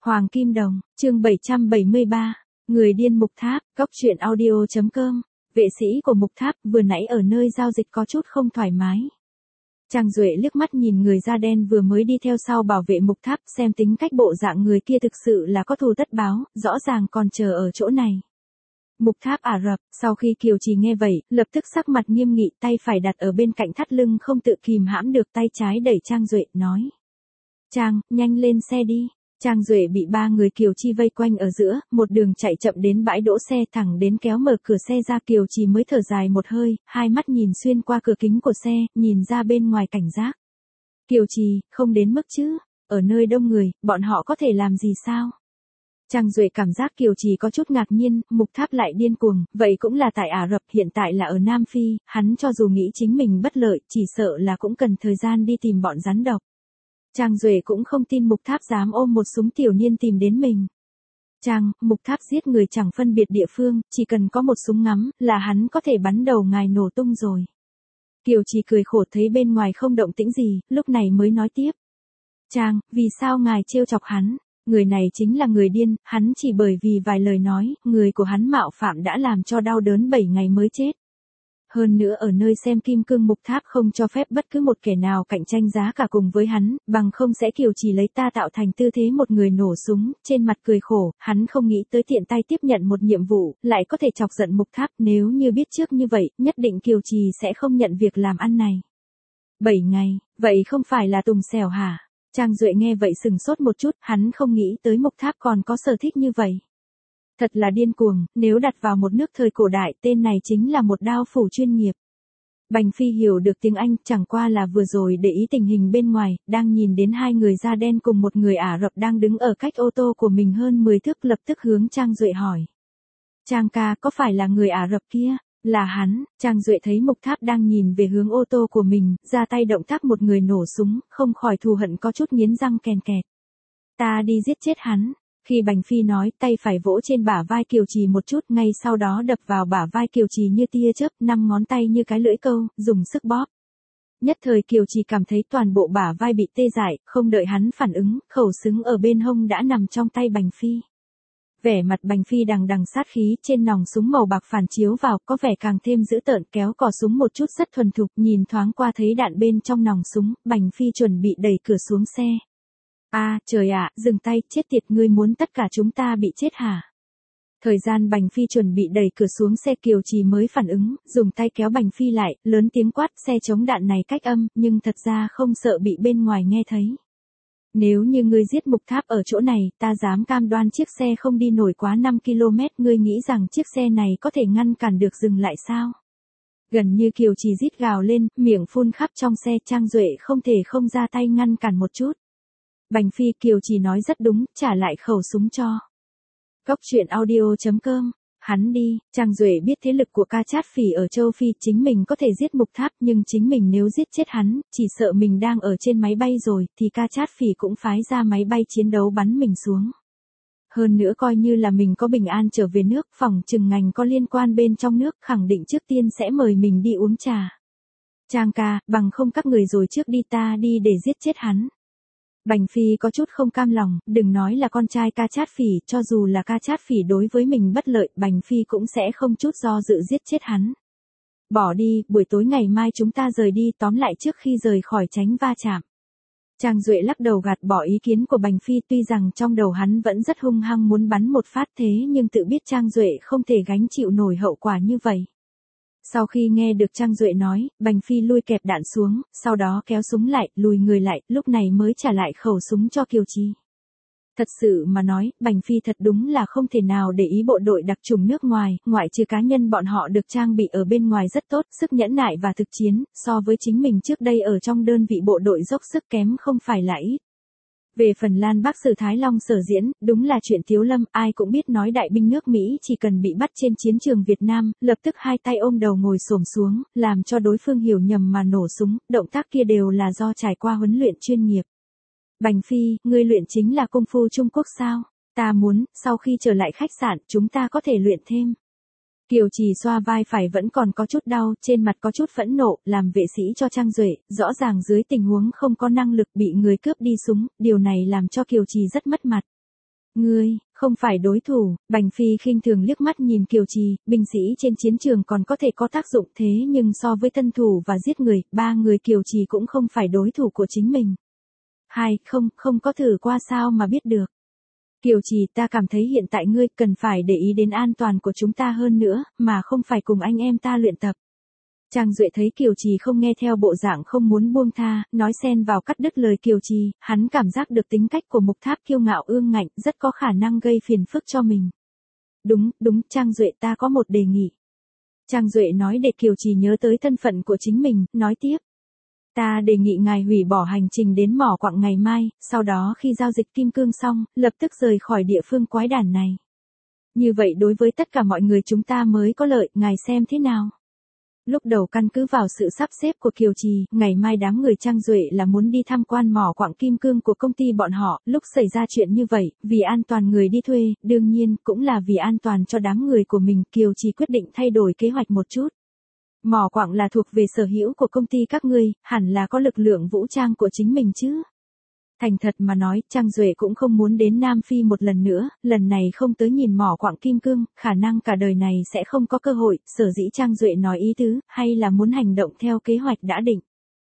Hoàng Kim Đồng, chương 773, Người điên Mục Tháp, Cóc truyện audio.com. Vệ sĩ của Mục Tháp vừa nãy ở nơi giao dịch có chút không thoải mái. Trang Duệ liếc mắt nhìn người da đen vừa mới đi theo sau bảo vệ Mục Tháp, xem tính cách bộ dạng người kia thực sự là có thù tất báo, rõ ràng còn chờ ở chỗ này. Mục Tháp Ả Rập, sau khi Kiều Trì nghe vậy, lập tức sắc mặt nghiêm nghị, tay phải đặt ở bên cạnh thắt lưng không tự kìm hãm được, tay trái đẩy Trang Duệ, nói. Trang, nhanh lên xe đi. Trang Duệ bị ba người Kiều Chi vây quanh ở giữa, một đường chạy chậm đến bãi đỗ xe, thẳng đến kéo mở cửa xe ra Kiều Chi mới thở dài một hơi, hai mắt nhìn xuyên qua cửa kính của xe, nhìn ra bên ngoài cảnh giác. Kiều Chi, không đến mức chứ, ở nơi đông người, bọn họ có thể làm gì sao? Trang Duệ cảm giác Kiều Chi có chút ngạc nhiên, Mục Tháp lại điên cuồng, vậy cũng là tại Ả Rập, hiện tại là ở Nam Phi, hắn cho dù nghĩ chính mình bất lợi, chỉ sợ là cũng cần thời gian đi tìm bọn rắn độc. Trang Duệ cũng không tin Mục Tháp dám ôm một súng tiểu niên tìm đến mình. Mục Tháp giết người chẳng phân biệt địa phương, chỉ cần có một súng ngắm, là hắn có thể bắn đầu ngài nổ tung rồi. Kiều Chi cười khổ thấy bên ngoài không động tĩnh gì, lúc này mới nói tiếp. Vì sao ngài trêu chọc hắn? Người này chính là người điên, hắn chỉ bởi vì vài lời nói, người của hắn mạo phạm đã làm cho đau đớn 7 ngày mới chết. Hơn nữa ở nơi xem kim cương Mục Tháp không cho phép bất cứ một kẻ nào cạnh tranh giá cả cùng với hắn, bằng không sẽ Kiều Chỉ lấy ta tạo thành tư thế một người nổ súng, trên mặt cười khổ, hắn không nghĩ tới tiện tay tiếp nhận một nhiệm vụ, lại có thể chọc giận Mục Tháp, nếu như biết trước như vậy, nhất định Kiều Chỉ sẽ không nhận việc làm ăn này. 7 ngày, vậy không phải là tùng xèo hả? Trang Duệ nghe vậy sừng sốt một chút, hắn không nghĩ tới Mục Tháp còn có sở thích như vậy. Thật là điên cuồng, nếu đặt vào một nước thời cổ đại, tên này chính là một đao phủ chuyên nghiệp. Bành Phi hiểu được tiếng Anh, chẳng qua là vừa rồi để ý tình hình bên ngoài, đang nhìn đến hai người da đen cùng một người Ả Rập đang đứng ở cách ô tô của mình hơn 10 thước, lập tức hướng Trang Duệ hỏi. Trang ca, có phải là người Ả Rập kia? Là hắn. Trang Duệ thấy Mục Tháp đang nhìn về hướng ô tô của mình, ra tay động tác một người nổ súng, không khỏi thù hận có chút nghiến răng kèn kẹt. Ta đi giết chết hắn. Khi Bành Phi nói, tay phải vỗ trên bả vai Kiều Trì một chút, ngay sau đó đập vào bả vai Kiều Trì như tia chớp, 5 ngón tay như cái lưỡi câu, dùng sức bóp. Nhất thời Kiều Trì cảm thấy toàn bộ bả vai bị tê dại, không đợi hắn phản ứng, khẩu súng ở bên hông đã nằm trong tay Bành Phi. Vẻ mặt Bành Phi đằng đằng sát khí, trên nòng súng màu bạc phản chiếu vào, có vẻ càng thêm dữ tợn, kéo cò súng một chút rất thuần thục, nhìn thoáng qua thấy đạn bên trong nòng súng, Bành Phi chuẩn bị đẩy cửa xuống xe. Trời ạ, dừng tay, chết tiệt, ngươi muốn tất cả chúng ta bị chết hả? Thời gian Bành Phi chuẩn bị đẩy cửa xuống xe, Kiều Trì mới phản ứng, dùng tay kéo Bành Phi lại, lớn tiếng quát, xe chống đạn này cách âm, nhưng thật ra không sợ bị bên ngoài nghe thấy. Nếu như ngươi giết Mục Tháp ở chỗ này, ta dám cam đoan chiếc xe không đi nổi quá 5 km, ngươi nghĩ rằng chiếc xe này có thể ngăn cản được dừng lại sao? Gần như Kiều Trì rít gào lên, miệng phun khắp trong xe, Trang Duệ không thể không ra tay ngăn cản một chút. Bành Phi, Kiều Trì nói rất đúng, trả lại khẩu súng cho. Cóc truyện audio.com. Hắn đi. Trang Duệ biết thế lực của Ca Chát Phỉ ở châu Phi, chính mình có thể giết Mục Tháp, nhưng chính mình nếu giết chết hắn, chỉ sợ mình đang ở trên máy bay rồi, thì Ca Chát Phỉ cũng phái ra máy bay chiến đấu bắn mình xuống. Hơn nữa coi như là mình có bình an trở về nước, phòng chừng ngành có liên quan bên trong nước, khẳng định trước tiên sẽ mời mình đi uống trà. Trang ca, bằng không các người rồi trước đi, ta đi để giết chết hắn. Bành Phi có chút không cam lòng, đừng nói là con trai Ca Chát Phỉ, cho dù là Ca Chát Phỉ đối với mình bất lợi, Bành Phi cũng sẽ không chút do dự giết chết hắn. Bỏ đi, buổi tối ngày mai chúng ta rời đi, tóm lại trước khi rời khỏi tránh va chạm. Trang Duệ lắc đầu gạt bỏ ý kiến của Bành Phi, tuy rằng trong đầu hắn vẫn rất hung hăng muốn bắn một phát, thế nhưng tự biết Trang Duệ không thể gánh chịu nổi hậu quả như vậy. Sau khi nghe được Trang Duệ nói, Bành Phi lui kẹp đạn xuống, sau đó kéo súng lại, lùi người lại, lúc này mới trả lại khẩu súng cho Kiều Trì. Thật sự mà nói, Bành Phi thật đúng là không thể nào để ý bộ đội đặc chủng nước ngoài, ngoại trừ cá nhân bọn họ được trang bị ở bên ngoài rất tốt, sức nhẫn nại và thực chiến, so với chính mình trước đây ở trong đơn vị bộ đội dốc sức kém không phải là ít. Về phần Lan Bắc Sử Thái Long sở diễn, đúng là chuyện thiếu lâm, ai cũng biết nói đại binh nước Mỹ chỉ cần bị bắt trên chiến trường Việt Nam, lập tức hai tay ôm đầu ngồi xổm xuống, làm cho đối phương hiểu nhầm mà nổ súng, động tác kia đều là do trải qua huấn luyện chuyên nghiệp. Bành Phi, ngươi luyện chính là công phu Trung Quốc sao? Ta muốn, sau khi trở lại khách sạn, chúng ta có thể luyện thêm. Kiều Trì xoa vai phải vẫn còn có chút đau, trên mặt có chút phẫn nộ, làm vệ sĩ cho Trang Duệ, rõ ràng dưới tình huống không có năng lực bị người cướp đi súng, điều này làm cho Kiều Trì rất mất mặt. Ngươi, không phải đối thủ, Bành Phi khinh thường liếc mắt nhìn Kiều Trì, binh sĩ trên chiến trường còn có thể có tác dụng thế nhưng so với tân thủ và giết người, ba người Kiều Trì cũng không phải đối thủ của chính mình. Không có thử qua sao mà biết được. Kiều Trì, ta cảm thấy hiện tại ngươi cần phải để ý đến an toàn của chúng ta hơn nữa, mà không phải cùng anh em ta luyện tập. Trang Duệ thấy Kiều Trì không nghe theo bộ dạng không muốn buông tha, nói xen vào cắt đứt lời Kiều Trì, hắn cảm giác được tính cách của Mục Tháp kiêu ngạo ương ngạnh, rất có khả năng gây phiền phức cho mình. Đúng, Trang Duệ, ta có một đề nghị. Trang Duệ nói để Kiều Trì nhớ tới thân phận của chính mình, nói tiếp. Ta đề nghị ngài hủy bỏ hành trình đến mỏ quặng ngày mai, sau đó khi giao dịch kim cương xong, lập tức rời khỏi địa phương quái đản này. Như vậy đối với tất cả mọi người chúng ta mới có lợi, ngài xem thế nào? Lúc đầu căn cứ vào sự sắp xếp của Kiều Trì, ngày mai đám người Trang Duệ là muốn đi tham quan mỏ quặng kim cương của công ty bọn họ, lúc xảy ra chuyện như vậy, vì an toàn người đi thuê, đương nhiên, cũng là vì an toàn cho đám người của mình, Kiều Trì quyết định thay đổi kế hoạch một chút. Mỏ quặng là thuộc về sở hữu của công ty các ngươi, hẳn là có lực lượng vũ trang của chính mình chứ. Thành thật mà nói, Trang Duệ cũng không muốn đến Nam Phi một lần nữa, lần này không tới nhìn mỏ quặng kim cương, khả năng cả đời này sẽ không có cơ hội, sở dĩ Trang Duệ nói ý tứ, hay là muốn hành động theo kế hoạch đã định.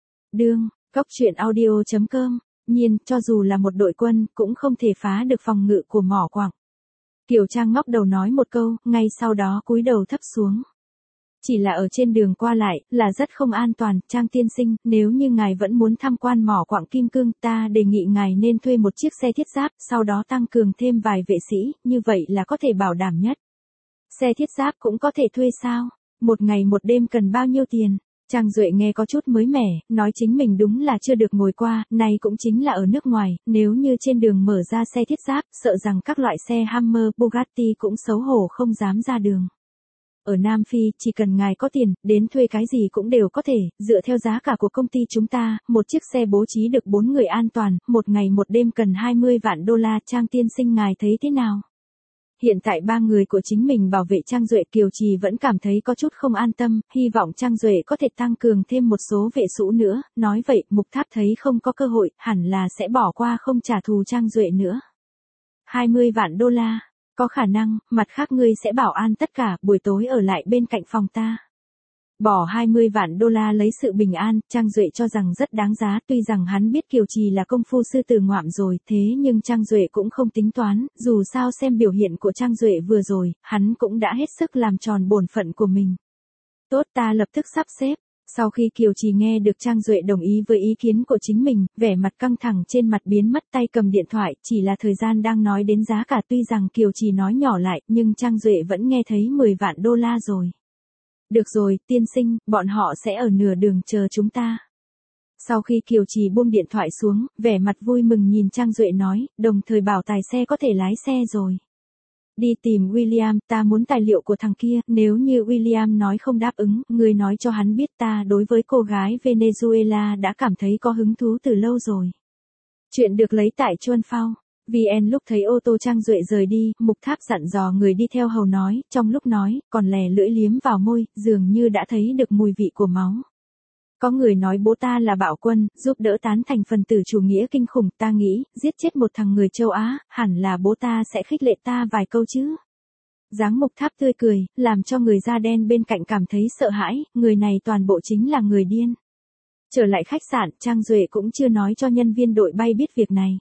Góc truyện audio.com, nhiên, cho dù là một đội quân, cũng không thể phá được phòng ngự của mỏ quặng. Kiều Trang ngóc đầu nói một câu, ngay sau đó cúi đầu thấp xuống. Chỉ là ở trên đường qua lại, là rất không an toàn, Trang tiên sinh, nếu như ngài vẫn muốn tham quan mỏ quặng kim cương, ta đề nghị ngài nên thuê một chiếc xe thiết giáp, sau đó tăng cường thêm vài vệ sĩ, như vậy là có thể bảo đảm nhất. Xe thiết giáp cũng có thể thuê sao? Một ngày một đêm cần bao nhiêu tiền? Trang Duệ nghe có chút mới mẻ, nói chính mình đúng là chưa được ngồi qua, này cũng chính là ở nước ngoài, nếu như trên đường mở ra xe thiết giáp, sợ rằng các loại xe Hammer, Bugatti cũng xấu hổ không dám ra đường. Ở Nam Phi, chỉ cần ngài có tiền, đến thuê cái gì cũng đều có thể, dựa theo giá cả của công ty chúng ta, một chiếc xe bố trí được 4 người an toàn, một ngày một đêm cần 20 vạn đô la, Trang tiên sinh ngài thấy thế nào? Hiện tại 3 người của chính mình bảo vệ Trang Duệ, Kiều Trì vẫn cảm thấy có chút không an tâm, hy vọng Trang Duệ có thể tăng cường thêm một số vệ sũ nữa, nói vậy, Mục Tháp thấy không có cơ hội, hẳn là sẽ bỏ qua không trả thù Trang Duệ nữa. 20 vạn đô la. Có khả năng, mặt khác ngươi sẽ bảo an tất cả, buổi tối ở lại bên cạnh phòng ta. Bỏ 20 vạn đô la lấy sự bình an, Trang Duệ cho rằng rất đáng giá, tuy rằng hắn biết Kiều Trì là công phu sư tử ngoạm rồi, thế nhưng Trang Duệ cũng không tính toán, dù sao xem biểu hiện của Trang Duệ vừa rồi, hắn cũng đã hết sức làm tròn bổn phận của mình. Tốt, ta lập tức sắp xếp. Sau khi Kiều Trì nghe được Trang Duệ đồng ý với ý kiến của chính mình, vẻ mặt căng thẳng trên mặt biến mất, tay cầm điện thoại, chỉ là thời gian đang nói đến giá cả, tuy rằng Kiều Trì nói nhỏ lại, nhưng Trang Duệ vẫn nghe thấy 10 vạn đô la rồi. Được rồi, tiên sinh, bọn họ sẽ ở nửa đường chờ chúng ta. Sau khi Kiều Trì buông điện thoại xuống, vẻ mặt vui mừng nhìn Trang Duệ nói, đồng thời bảo tài xe có thể lái xe rồi. Đi tìm William, ta muốn tài liệu của thằng kia, nếu như William nói không đáp ứng, ngươi nói cho hắn biết ta đối với cô gái Venezuela đã cảm thấy có hứng thú từ lâu rồi. Chuyện được lấy tại Chuan Phao. VN lúc thấy ô tô Trang Duệ rời đi, Mục Tháp dặn dò người đi theo hầu nói, trong lúc nói, còn lè lưỡi liếm vào môi, dường như đã thấy được mùi vị của máu. Có người nói bố ta là bạo quân, giúp đỡ tán thành phần tử chủ nghĩa kinh khủng, ta nghĩ, giết chết một thằng người châu Á, hẳn là bố ta sẽ khích lệ ta vài câu chứ. Dáng Mục Tháp tươi cười, làm cho người da đen bên cạnh cảm thấy sợ hãi, người này toàn bộ chính là người điên. Trở lại khách sạn, Trang Duệ cũng chưa nói cho nhân viên đội bay biết việc này.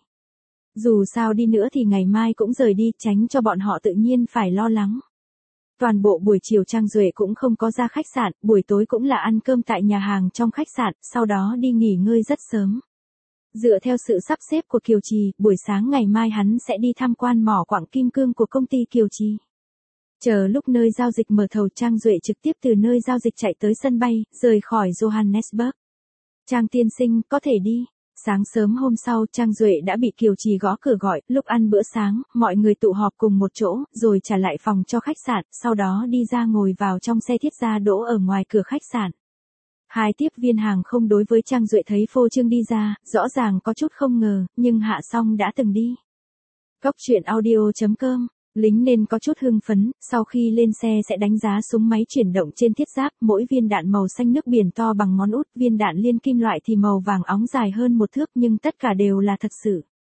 Dù sao đi nữa thì ngày mai cũng rời đi, tránh cho bọn họ tự nhiên phải lo lắng. Toàn bộ buổi chiều Trang Duệ cũng không có ra khách sạn, buổi tối cũng là ăn cơm tại nhà hàng trong khách sạn, sau đó đi nghỉ ngơi rất sớm. Dựa theo sự sắp xếp của Kiều Trì, buổi sáng ngày mai hắn sẽ đi tham quan mỏ quặng kim cương của công ty Kiều Trì. Chờ lúc nơi giao dịch mở thầu, Trang Duệ trực tiếp từ nơi giao dịch chạy tới sân bay, rời khỏi Johannesburg. Trang tiên sinh, có thể đi. Sáng sớm hôm sau, Trang Duệ đã bị Kiều Trì gõ cửa gọi, lúc ăn bữa sáng, mọi người tụ họp cùng một chỗ, rồi trả lại phòng cho khách sạn, sau đó đi ra ngồi vào trong xe thiết gia đỗ ở ngoài cửa khách sạn. Hai tiếp viên hàng không đối với Trang Duệ thấy phô trương đi ra, rõ ràng có chút không ngờ, nhưng Hạ Song đã từng đi. Góc truyện audio.com. Lính nên có chút hưng phấn, sau khi lên xe sẽ đánh giá súng máy chuyển động trên thiết giáp, mỗi viên đạn màu xanh nước biển to bằng ngón út, viên đạn liên kim loại thì màu vàng óng dài hơn một thước, nhưng tất cả đều là thật sự.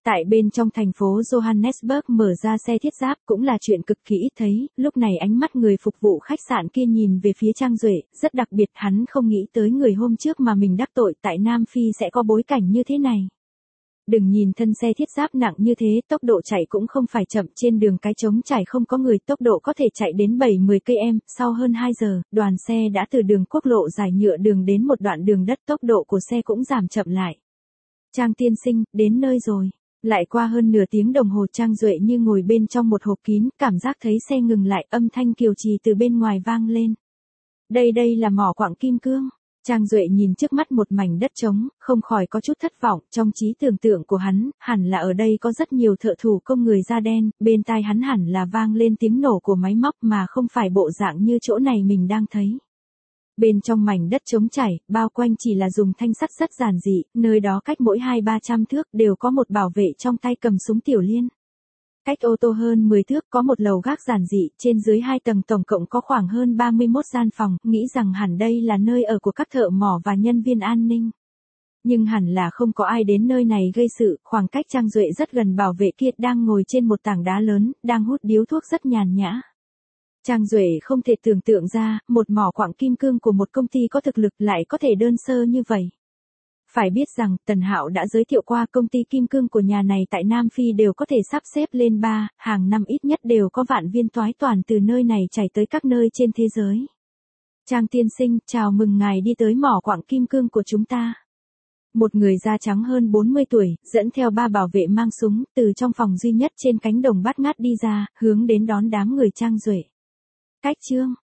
Tại bên trong thành phố Johannesburg mở ra xe thiết giáp cũng là chuyện cực kỳ ít thấy, lúc này ánh mắt người phục vụ khách sạn kia nhìn về phía Trang Duệ, rất đặc biệt, hắn không nghĩ tới người hôm trước mà mình đắc tội tại Nam Phi sẽ có bối cảnh như thế này. Đừng nhìn thân xe thiết giáp nặng như thế, tốc độ chạy cũng không phải chậm, trên đường cái trống trải không có người, tốc độ có thể chạy đến 70 km, sau hơn 2 giờ, đoàn xe đã từ đường quốc lộ dài nhựa đường đến một đoạn đường đất, tốc độ của xe cũng giảm chậm lại. Trang tiên sinh, đến nơi rồi. Lại qua hơn nửa tiếng đồng hồ, Trang Duệ như ngồi bên trong một hộp kín, cảm giác thấy xe ngừng lại, âm thanh kiều trì từ bên ngoài vang lên. Đây là mỏ quặng kim cương. Trang Duệ nhìn trước mắt một mảnh đất trống, không khỏi có chút thất vọng, trong trí tưởng tượng của hắn, hẳn là ở đây có rất nhiều thợ thủ công người da đen, bên tai hắn hẳn là vang lên tiếng nổ của máy móc mà không phải bộ dạng như chỗ này mình đang thấy. Bên trong mảnh đất trống trải, bao quanh chỉ là dùng thanh sắt rất giản dị, nơi đó cách mỗi 200-300 thước đều có một bảo vệ trong tay cầm súng tiểu liên. Cách ô tô hơn 10 thước có một lầu gác giản dị, trên dưới 2 tầng tổng cộng có khoảng hơn 31 gian phòng, nghĩ rằng hẳn đây là nơi ở của các thợ mỏ và nhân viên an ninh. Nhưng hẳn là không có ai đến nơi này gây sự, khoảng cách Trang Duệ rất gần, bảo vệ kia đang ngồi trên một tảng đá lớn, đang hút điếu thuốc rất nhàn nhã. Trang Duệ không thể tưởng tượng ra, một mỏ quặng kim cương của một công ty có thực lực lại có thể đơn sơ như vậy. Phải biết rằng, Tần Hạo đã giới thiệu qua công ty kim cương của nhà này tại Nam Phi đều có thể sắp xếp lên 3, hàng năm ít nhất đều có vạn viên toái toàn từ nơi này chảy tới các nơi trên thế giới. Trang tiên sinh, chào mừng ngài đi tới mỏ quặng kim cương của chúng ta. Một người da trắng hơn 40 tuổi, dẫn theo 3 bảo vệ mang súng, từ trong phòng duy nhất trên cánh đồng bát ngát đi ra, hướng đến đón đám người Trang Duệ. Cách chương